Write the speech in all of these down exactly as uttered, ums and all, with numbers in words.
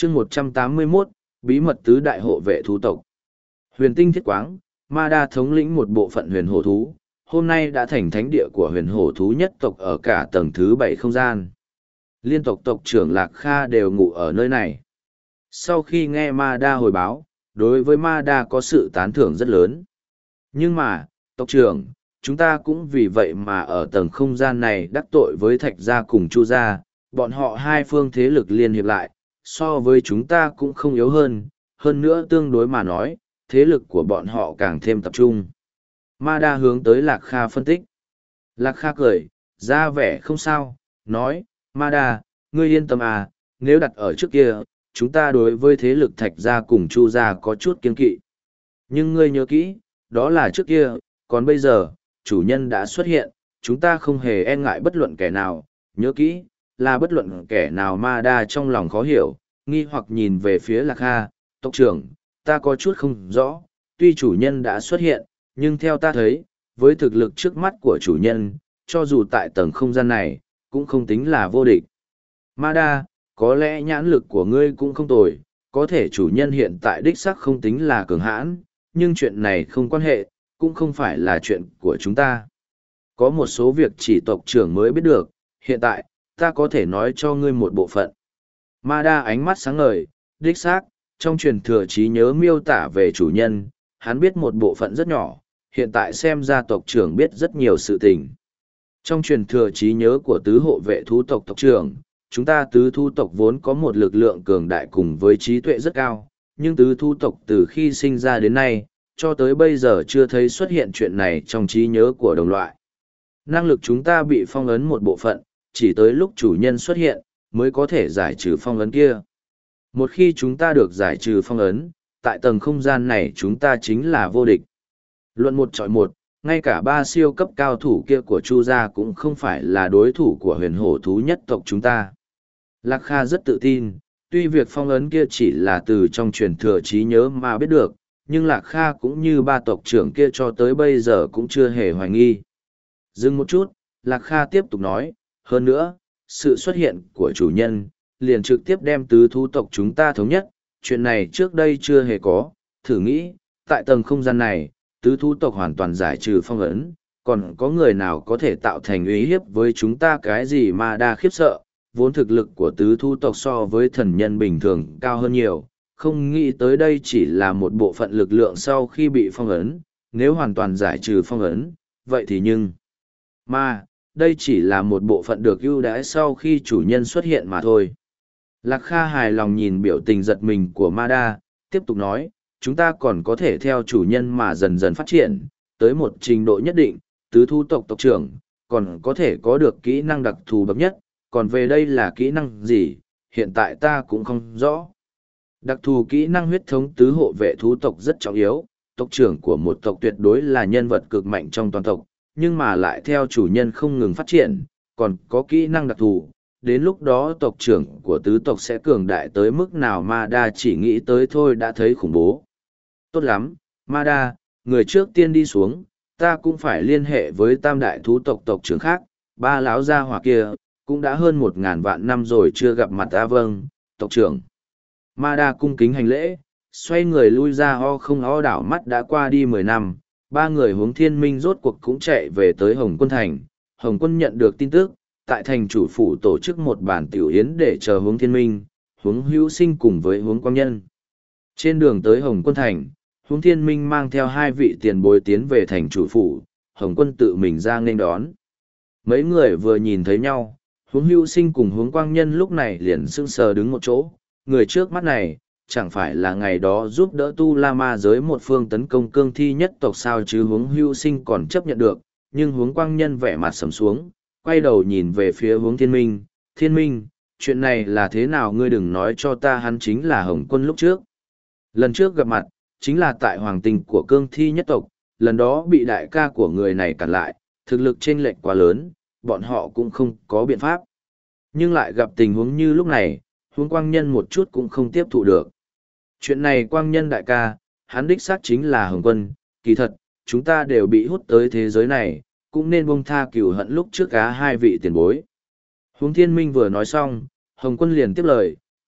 chương một trăm tám mươi mốt, bí mật tứ đại hộ vệ thú tộc. Huyền tinh thiết quáng, ma đa thống lĩnh một bộ phận huyền hổ thú, hôm nay đã thành thánh địa của huyền hổ thú nhất tộc ở cả tầng thứ bảy không gian. Liên tộc tộc trưởng Lạc Kha đều ngủ ở nơi này. Sau khi nghe ma đa hồi báo, đối với ma đa có sự tán thưởng rất lớn. Nhưng mà, tộc trưởng, chúng ta cũng vì vậy mà ở tầng không gian này đắc tội với Thạch gia cùng Chu gia, bọn họ hai phương thế lực liên hiệp lại, so với chúng ta cũng không yếu hơn, hơn nữa tương đối mà nói, thế lực của bọn họ càng thêm tập trung. Ma đa hướng tới Lạc Kha phân tích. Lạc Kha cười, ra vẻ không sao, nói, Ma đa, ngươi yên tâm à, nếu đặt ở trước kia, chúng ta đối với thế lực Thạch gia cùng Chu gia có chút kiên kỵ. Nhưng ngươi nhớ kỹ, đó là trước kia, còn bây giờ, chủ nhân đã xuất hiện, chúng ta không hề e ngại bất luận kẻ nào, nhớ kỹ, là bất luận kẻ nào. Ma đa trong lòng khó hiểu, nghi hoặc nhìn về phía Lạc Kha, tộc trưởng, ta có chút không rõ, tuy chủ nhân đã xuất hiện, nhưng theo ta thấy, với thực lực trước mắt của chủ nhân, cho dù tại tầng không gian này, cũng không tính là vô địch. Ma đa, có lẽ nhãn lực của ngươi cũng không tồi, có thể chủ nhân hiện tại đích xác không tính là cường hãn, nhưng chuyện này không quan hệ, cũng không phải là chuyện của chúng ta. Có một số việc chỉ tộc trưởng mới biết được, hiện tại, ta có thể nói cho ngươi một bộ phận. Ma đa ánh mắt sáng ngời, đích xác, trong truyền thừa trí nhớ miêu tả về chủ nhân, hắn biết một bộ phận rất nhỏ, hiện tại xem ra tộc trưởng biết rất nhiều sự tình. Trong truyền thừa trí nhớ của tứ hộ vệ thú tộc tộc trưởng, chúng ta tứ thu tộc vốn có một lực lượng cường đại cùng với trí tuệ rất cao, nhưng tứ thu tộc từ khi sinh ra đến nay, cho tới bây giờ chưa thấy xuất hiện chuyện này trong trí nhớ của đồng loại. Năng lực chúng ta bị phong ấn một bộ phận, chỉ tới lúc chủ nhân xuất hiện, mới có thể giải trừ phong ấn kia. Một khi chúng ta được giải trừ phong ấn, tại tầng không gian này chúng ta chính là vô địch. Luận một chọi một, ngay cả ba siêu cấp cao thủ kia của Chu gia cũng không phải là đối thủ của huyền hổ thú nhất tộc chúng ta. Lạc Kha rất tự tin, tuy việc phong ấn kia chỉ là từ trong truyền thừa trí nhớ mà biết được, nhưng Lạc Kha cũng như ba tộc trưởng kia cho tới bây giờ cũng chưa hề hoài nghi. Dừng một chút, Lạc Kha tiếp tục nói, hơn nữa, sự xuất hiện của chủ nhân, liền trực tiếp đem tứ thú tộc chúng ta thống nhất, chuyện này trước đây chưa hề có, thử nghĩ, tại tầng không gian này, tứ thú tộc hoàn toàn giải trừ phong ấn, còn có người nào có thể tạo thành uy hiếp với chúng ta cái gì mà đa khiếp sợ, vốn thực lực của tứ thú tộc so với thần nhân bình thường cao hơn nhiều, không nghĩ tới đây chỉ là một bộ phận lực lượng sau khi bị phong ấn, nếu hoàn toàn giải trừ phong ấn, vậy thì nhưng, mà, đây chỉ là một bộ phận được ưu đãi sau khi chủ nhân xuất hiện mà thôi. Lạc Kha hài lòng nhìn biểu tình giật mình của Ma đa, tiếp tục nói, chúng ta còn có thể theo chủ nhân mà dần dần phát triển, tới một trình độ nhất định, tứ thu tộc tộc trưởng, còn có thể có được kỹ năng đặc thù bậc nhất, còn về đây là kỹ năng gì, hiện tại ta cũng không rõ. Đặc thù kỹ năng huyết thống tứ hộ vệ thú tộc rất trọng yếu, tộc trưởng của một tộc tuyệt đối là nhân vật cực mạnh trong toàn tộc, nhưng mà lại theo chủ nhân không ngừng phát triển, còn có kỹ năng đặc thù. Đến lúc đó tộc trưởng của tứ tộc sẽ cường đại tới mức nào Ma đa chỉ nghĩ tới thôi đã thấy khủng bố. Tốt lắm, Ma đa, người trước tiên đi xuống, ta cũng phải liên hệ với tam đại thú tộc tộc trưởng khác, ba lão gia hỏa kia, cũng đã hơn một ngàn vạn năm rồi chưa gặp mặt ta. Vâng, tộc trưởng. Ma đa cung kính hành lễ, xoay người lui ra ho không ho đảo mắt đã qua đi mười năm, ba người Hướng Thiên Minh rốt cuộc cũng chạy về tới Hồng Quân Thành. Hồng Quân nhận được tin tức, tại thành chủ phủ tổ chức một bản tiểu yến để chờ Hướng Thiên Minh, Hướng Hữu Sinh cùng với Hướng Quang Nhân. Trên đường tới Hồng Quân Thành, Hướng Thiên Minh mang theo hai vị tiền bối tiến về thành chủ phủ, Hồng Quân tự mình ra nghênh đón. Mấy người vừa nhìn thấy nhau, Hướng Hữu Sinh cùng Hướng Quang Nhân lúc này liền sững sờ đứng một chỗ, người trước mắt này, chẳng phải là ngày đó giúp đỡ Tu La Ma giới một phương tấn công cương thi nhất tộc sao chứ. Hướng Hữu Sinh còn chấp nhận được, nhưng Hướng Quang Nhân vẻ mặt sầm xuống, quay đầu nhìn về phía Hướng Thiên Minh, Thiên Minh, chuyện này là thế nào ngươi đừng nói cho ta hắn chính là Hồng Quân lúc trước. Lần trước gặp mặt, chính là tại hoàng tình của cương thi nhất tộc, lần đó bị đại ca của người này cản lại, thực lực chênh lệch quá lớn, bọn họ cũng không có biện pháp. Nhưng lại gặp tình huống như lúc này, Hướng Quang Nhân một chút cũng không tiếp thụ được. Chuyện này Quang Nhân đại ca, hắn đích xác chính là Hồng Quân, kỳ thật, chúng ta đều bị hút tới thế giới này, cũng nên buông tha cừu hận lúc trước cá hai vị tiền bối. Hướng Thiên Minh vừa nói xong, Hồng Quân liền tiếp lời,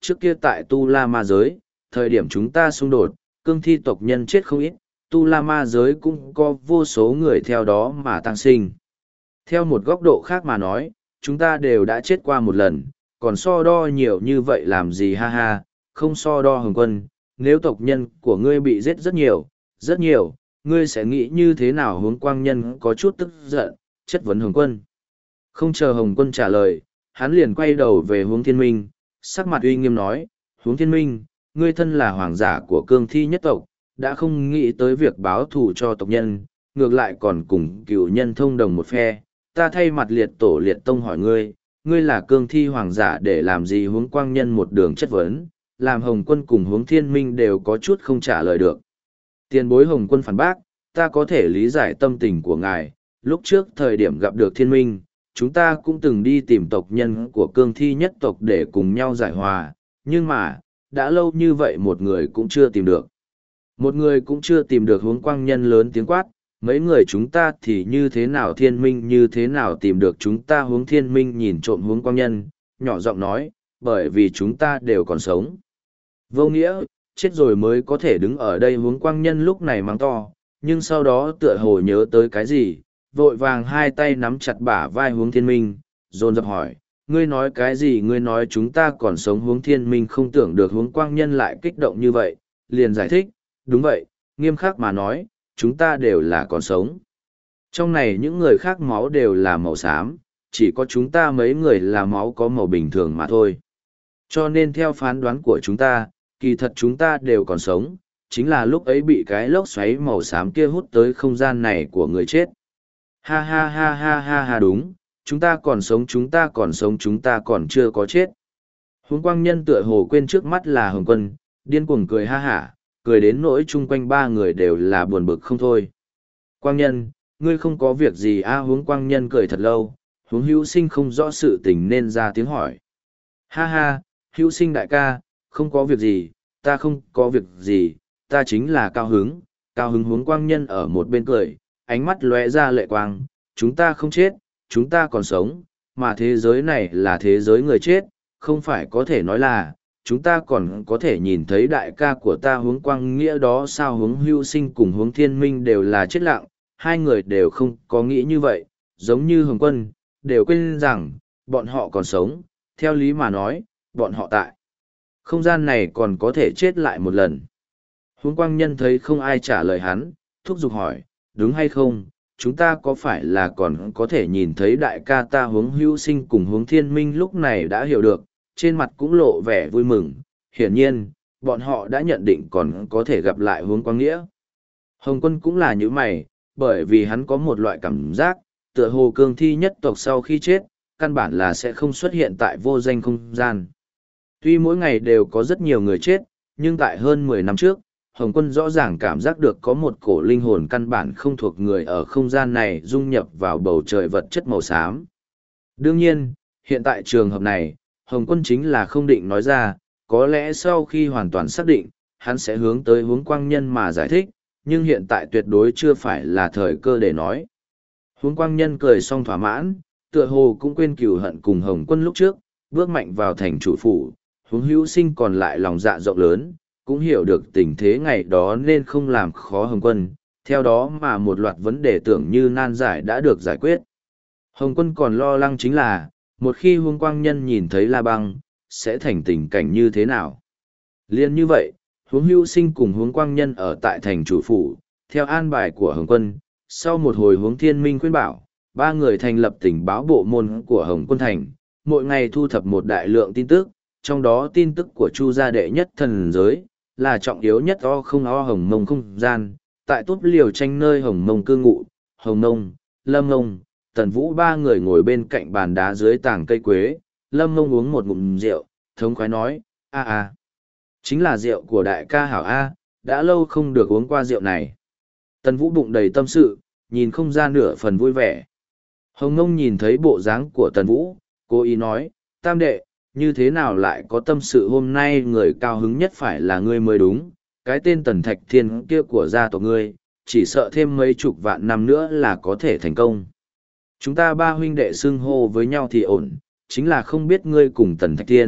trước kia tại Tu La Ma giới, thời điểm chúng ta xung đột, cương thi tộc nhân chết không ít, Tu La Ma giới cũng có vô số người theo đó mà tăng sinh. Theo một góc độ khác mà nói, chúng ta đều đã chết qua một lần, còn so đo nhiều như vậy làm gì ha ha, không so đo Hồng Quân, nếu tộc nhân của ngươi bị giết rất nhiều, rất nhiều, ngươi sẽ nghĩ như thế nào? Hướng Quang Nhân có chút tức giận, chất vấn Hồng Quân. Không chờ Hồng Quân trả lời, hắn liền quay đầu về Hướng Thiên Minh, sắc mặt uy nghiêm nói, Hướng Thiên Minh, ngươi thân là hoàng giả của cương thi nhất tộc, đã không nghĩ tới việc báo thù cho tộc nhân, ngược lại còn cùng cựu nhân thông đồng một phe. Ta thay mặt liệt tổ liệt tông hỏi ngươi, ngươi là cương thi hoàng giả để làm gì? Hướng Quang Nhân một đường chất vấn, làm Hồng Quân cùng Hướng Thiên Minh đều có chút không trả lời được. Tiền bối Hồng Quân phản bác, ta có thể lý giải tâm tình của ngài, lúc trước thời điểm gặp được Thiên Minh, chúng ta cũng từng đi tìm tộc nhân của cương thi nhất tộc để cùng nhau giải hòa, nhưng mà, đã lâu như vậy một người cũng chưa tìm được. Một người cũng chưa tìm được. Hướng Quang Nhân lớn tiếng quát, mấy người chúng ta thì như thế nào? Thiên Minh như thế nào tìm được chúng ta? Hướng Thiên Minh nhìn trộm Hướng Quang Nhân, nhỏ giọng nói, bởi vì chúng ta đều còn sống. Vô nghĩa, chết rồi mới có thể đứng ở đây. Hướng Quang Nhân lúc này mắng to, nhưng sau đó tựa hồ nhớ tới cái gì, vội vàng hai tay nắm chặt bả vai Hướng Thiên Minh, dồn dập hỏi, ngươi nói cái gì? Ngươi nói chúng ta còn sống? Hướng Thiên Minh không tưởng được Hướng Quang Nhân lại kích động như vậy, liền giải thích, đúng vậy, nghiêm khắc mà nói, chúng ta đều là còn sống. Trong này những người khác máu đều là màu xám, chỉ có chúng ta mấy người là máu có màu bình thường mà thôi. Cho nên theo phán đoán của chúng ta, kỳ thật chúng ta đều còn sống, chính là lúc ấy bị cái lốc xoáy màu xám kia hút tới không gian này của người chết. Ha ha ha ha ha ha, đúng, chúng ta còn sống, chúng ta còn sống, chúng ta còn chưa có chết. Hướng Quang Nhân tựa hồ quên trước mắt là Hồng Quân, điên cuồng cười ha hả, cười đến nỗi chung quanh ba người đều là buồn bực không thôi. Quang Nhân, ngươi không có việc gì a? À, Hướng Quang Nhân cười thật lâu, Hướng Hữu Sinh không rõ sự tình nên ra tiếng hỏi. Ha ha, Hữu Sinh đại ca, không có việc gì, ta không có việc gì, ta chính là cao hứng. Cao hứng. Hướng Quang Nhân ở một bên cười, ánh mắt lóe ra lệ quang, chúng ta không chết, chúng ta còn sống, mà thế giới này là thế giới người chết, không phải có thể nói là, chúng ta còn có thể nhìn thấy đại ca của ta Hướng Quang Nghĩa đó sao? Hướng Hữu Sinh cùng Hướng Thiên Minh đều là chết lặng, hai người đều không có nghĩ như vậy, giống như Hồng Quân, đều quên rằng, bọn họ còn sống, theo lý mà nói, bọn họ tại không gian này còn có thể chết lại một lần. Hướng Quang Nhân thấy không ai trả lời hắn, thúc giục hỏi, đúng hay không, chúng ta có phải là còn có thể nhìn thấy đại ca ta? Hướng Hữu Sinh cùng Hướng Thiên Minh lúc này đã hiểu được, trên mặt cũng lộ vẻ vui mừng, hiển nhiên, bọn họ đã nhận định còn có thể gặp lại Hướng Quang Nghĩa. Hồng Quân cũng là như mày, bởi vì hắn có một loại cảm giác, tựa hồ cương thi nhất tộc sau khi chết, căn bản là sẽ không xuất hiện tại vô danh không gian. Tuy mỗi ngày đều có rất nhiều người chết, nhưng tại hơn mười năm trước, Hồng Quân rõ ràng cảm giác được có một cổ linh hồn căn bản không thuộc người ở không gian này dung nhập vào bầu trời vật chất màu xám. Đương nhiên, hiện tại trường hợp này, Hồng Quân chính là không định nói ra, có lẽ sau khi hoàn toàn xác định, hắn sẽ hướng tới Hướng Quang Nhân mà giải thích, nhưng hiện tại tuyệt đối chưa phải là thời cơ để nói. Hướng Quang Nhân cười xong thỏa mãn, tựa hồ cũng quên cừu hận cùng Hồng Quân lúc trước, bước mạnh vào thành chủ phủ. Hướng Hữu Sinh còn lại lòng dạ rộng lớn, cũng hiểu được tình thế ngày đó nên không làm khó Hồng Quân, theo đó mà một loạt vấn đề tưởng như nan giải đã được giải quyết. Hồng Quân còn lo lắng chính là, một khi Hướng Quang Nhân nhìn thấy La Băng, sẽ thành tình cảnh như thế nào. Liên như vậy, Hướng Hữu Sinh cùng Hướng Quang Nhân ở tại thành chủ phủ, theo an bài của Hồng Quân, sau một hồi Hướng Thiên Minh khuyên bảo, ba người thành lập tình báo bộ môn của Hồng Quân Thành, mỗi ngày thu thập một đại lượng tin tức, trong đó tin tức của Chu gia đệ nhất thần giới, là trọng yếu nhất o không o Hồng Mông không gian, tại túp liều tranh nơi Hồng Mông cư ngụ, Hồng Mông, Lâm Mông, Tần Vũ ba người ngồi bên cạnh bàn đá dưới tảng cây quế, Lâm Mông uống một ngụm rượu, thống khoái nói, a a, chính là rượu của đại ca hảo a, đã lâu không được uống qua rượu này. Tần Vũ bụng đầy tâm sự, nhìn không ra nửa phần vui vẻ. Hồng Mông nhìn thấy bộ dáng của Tần Vũ, cố ý nói, tam đệ, như thế nào lại có tâm sự? Hôm nay người cao hứng nhất phải là ngươi mới đúng, cái tên Tần Thạch Thiên kia của gia tộc ngươi, chỉ sợ thêm mấy chục vạn năm nữa là có thể thành công. Chúng ta ba huynh đệ xưng hô với nhau thì ổn, chính là không biết ngươi cùng Tần Thạch Thiên,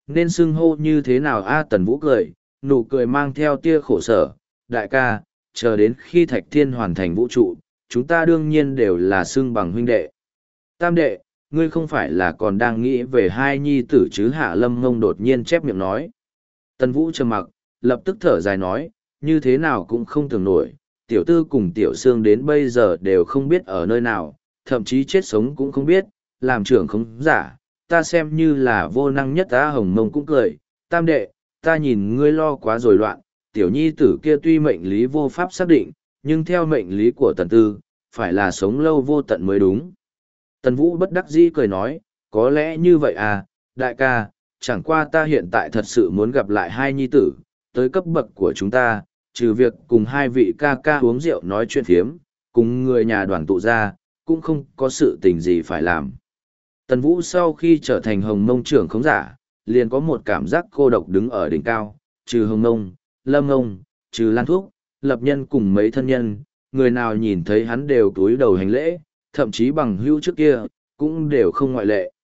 nên xưng hô như thế nào a? Tần Vũ cười, nụ cười mang theo tia khổ sở. Đại ca, chờ đến khi Thạch Thiên hoàn thành vũ trụ, chúng ta đương nhiên đều là xưng bằng huynh đệ. Tam đệ, ngươi không phải là còn đang nghĩ về hai nhi tử chứ? Hạ Lâm Ngông đột nhiên chép miệng nói. Tần Vũ trầm mặc, lập tức thở dài nói, như thế nào cũng không tưởng nổi, tiểu tư cùng tiểu sương đến bây giờ đều không biết ở nơi nào, thậm chí chết sống cũng không biết, làm trưởng không giả, ta xem như là vô năng nhất. Ta Hồng Mông cũng cười, tam đệ, ta nhìn ngươi lo quá rồi loạn, tiểu nhi tử kia tuy mệnh lý vô pháp xác định, nhưng theo mệnh lý của tần tư, phải là sống lâu vô tận mới đúng. Tần Vũ bất đắc dĩ cười nói, có lẽ như vậy à, đại ca, chẳng qua ta hiện tại thật sự muốn gặp lại hai nhi tử, tới cấp bậc của chúng ta, trừ việc cùng hai vị ca ca uống rượu nói chuyện phiếm, cùng người nhà đoàn tụ ra, cũng không có sự tình gì phải làm. Tần Vũ sau khi trở thành Hồng Mông trưởng khống giả, liền có một cảm giác cô độc đứng ở đỉnh cao, trừ Hồng Mông, Lâm Ngông, trừ Lan Thúc, Lập Nhân cùng mấy thân nhân, người nào nhìn thấy hắn đều cúi đầu hành lễ, thậm chí bằng hữu trước kia, cũng đều không ngoại lệ.